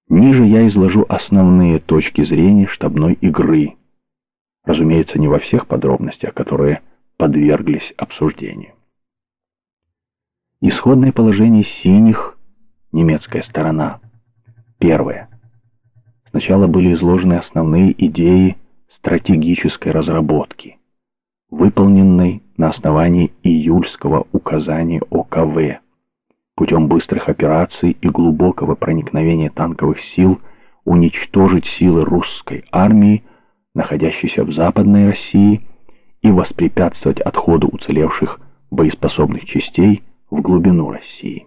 Ниже я изложу основные точки зрения штабной игры. Разумеется, не во всех подробностях, которые подверглись обсуждению. Исходное положение синих, немецкая сторона. Первое. Сначала были изложены основные идеи стратегической разработки, выполненной на основании июльского указания ОКВ, путем быстрых операций и глубокого проникновения танковых сил уничтожить силы русской армии, находящейся в Западной России, и воспрепятствовать отходу уцелевших боеспособных частей в глубину России.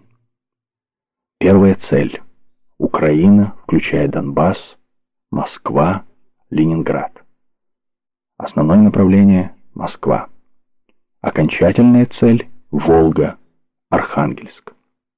Первая цель – Украина, включая Донбасс, Москва, Ленинград. Основное направление – Москва. Окончательная цель – Волга, Архангельск.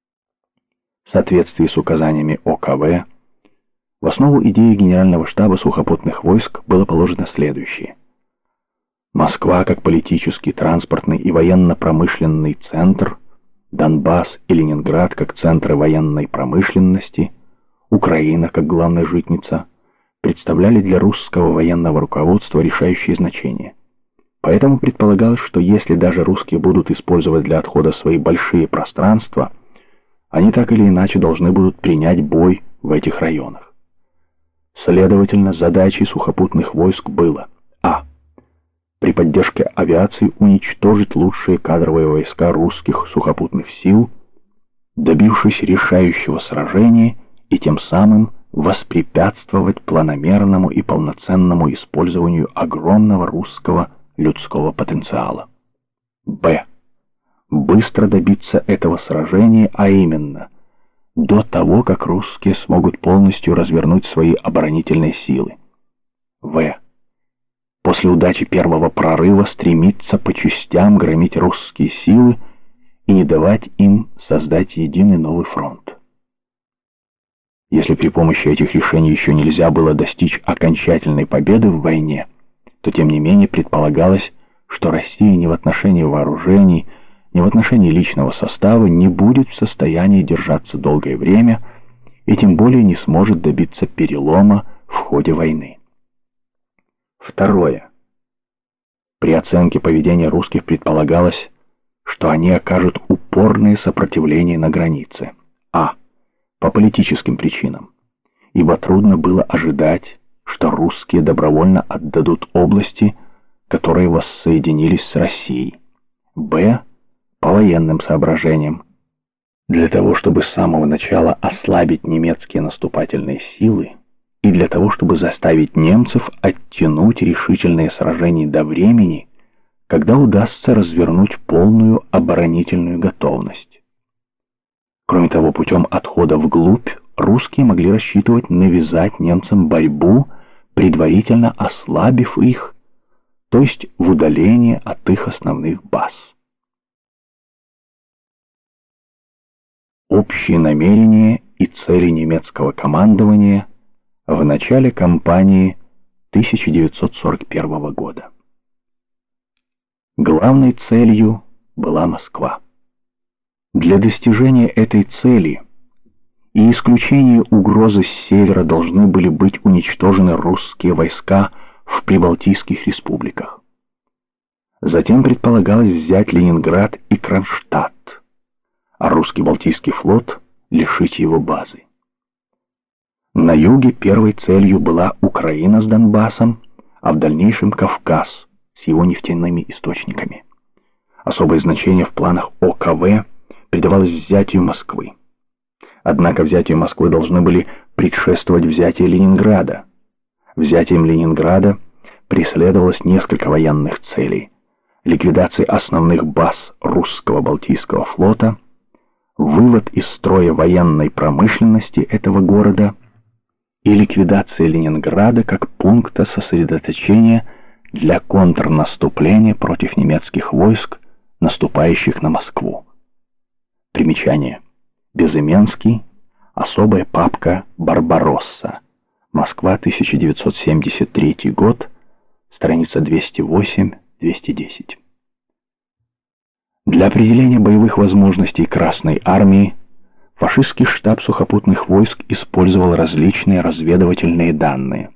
В соответствии с указаниями ОКВ, в основу идеи Генерального штаба сухопутных войск было положено следующее. Москва как политический, транспортный и военно-промышленный центр, Донбасс и Ленинград как центры военной промышленности, Украина как главная житница, представляли для русского военного руководства решающее значение. Поэтому предполагалось, что если даже русские будут использовать для отхода свои большие пространства, они так или иначе должны будут принять бой в этих районах. Следовательно, задачей сухопутных войск было а. При поддержке авиации уничтожить лучшие кадровые войска русских сухопутных сил, добившись решающего сражения и тем самым воспрепятствовать планомерному и полноценному использованию огромного русского людского потенциала. Б. Быстро добиться этого сражения, а именно до того, как русские смогут полностью развернуть свои оборонительные силы. В. После удачи первого прорыва стремиться по частям громить русские силы и не давать им создать единый новый фронт. Если при помощи этих решений еще нельзя было достичь окончательной победы в войне, то тем не менее предполагалось, что Россия ни в отношении вооружений, ни в отношении личного состава не будет в состоянии держаться долгое время и тем более не сможет добиться перелома в ходе войны. Второе. При оценке поведения русских предполагалось, что они окажут упорное сопротивление на границе. А. По политическим причинам, ибо трудно было ожидать, что русские добровольно отдадут области, которые воссоединились с Россией. Б. По военным соображениям. Для того, чтобы с самого начала ослабить немецкие наступательные силы и для того, чтобы заставить немцев оттянуть решительные сражения до времени, когда удастся развернуть полную оборонительную готовность. Кроме того, путем отхода вглубь русские могли рассчитывать навязать немцам борьбу, предварительно ослабив их, то есть в удалении от их основных баз. Общие намерения и цели немецкого командования в начале кампании 1941 года. Главной целью была Москва. Для достижения этой цели и исключения угрозы с севера должны были быть уничтожены русские войска в прибалтийских республиках. Затем предполагалось взять Ленинград и Кронштадт, а русский Балтийский флот лишить его базы. На юге первой целью была Украина с Донбассом, а в дальнейшем Кавказ с его нефтяными источниками. Особое значение в планах ОКВ придавалось взятию Москвы. Однако взятию Москвы должны были предшествовать взятие Ленинграда. Взятием Ленинграда преследовалось несколько военных целей: ликвидация основных баз русского Балтийского флота, вывод из строя военной промышленности этого города и ликвидация Ленинграда как пункта сосредоточения для контрнаступления против немецких войск, наступающих на Москву. Примечание. Безыменский. Особая папка «Барбаросса». Москва, 1973 год. Страница 208-210. Для определения боевых возможностей Красной Армии фашистский штаб сухопутных войск использовал различные разведывательные данные.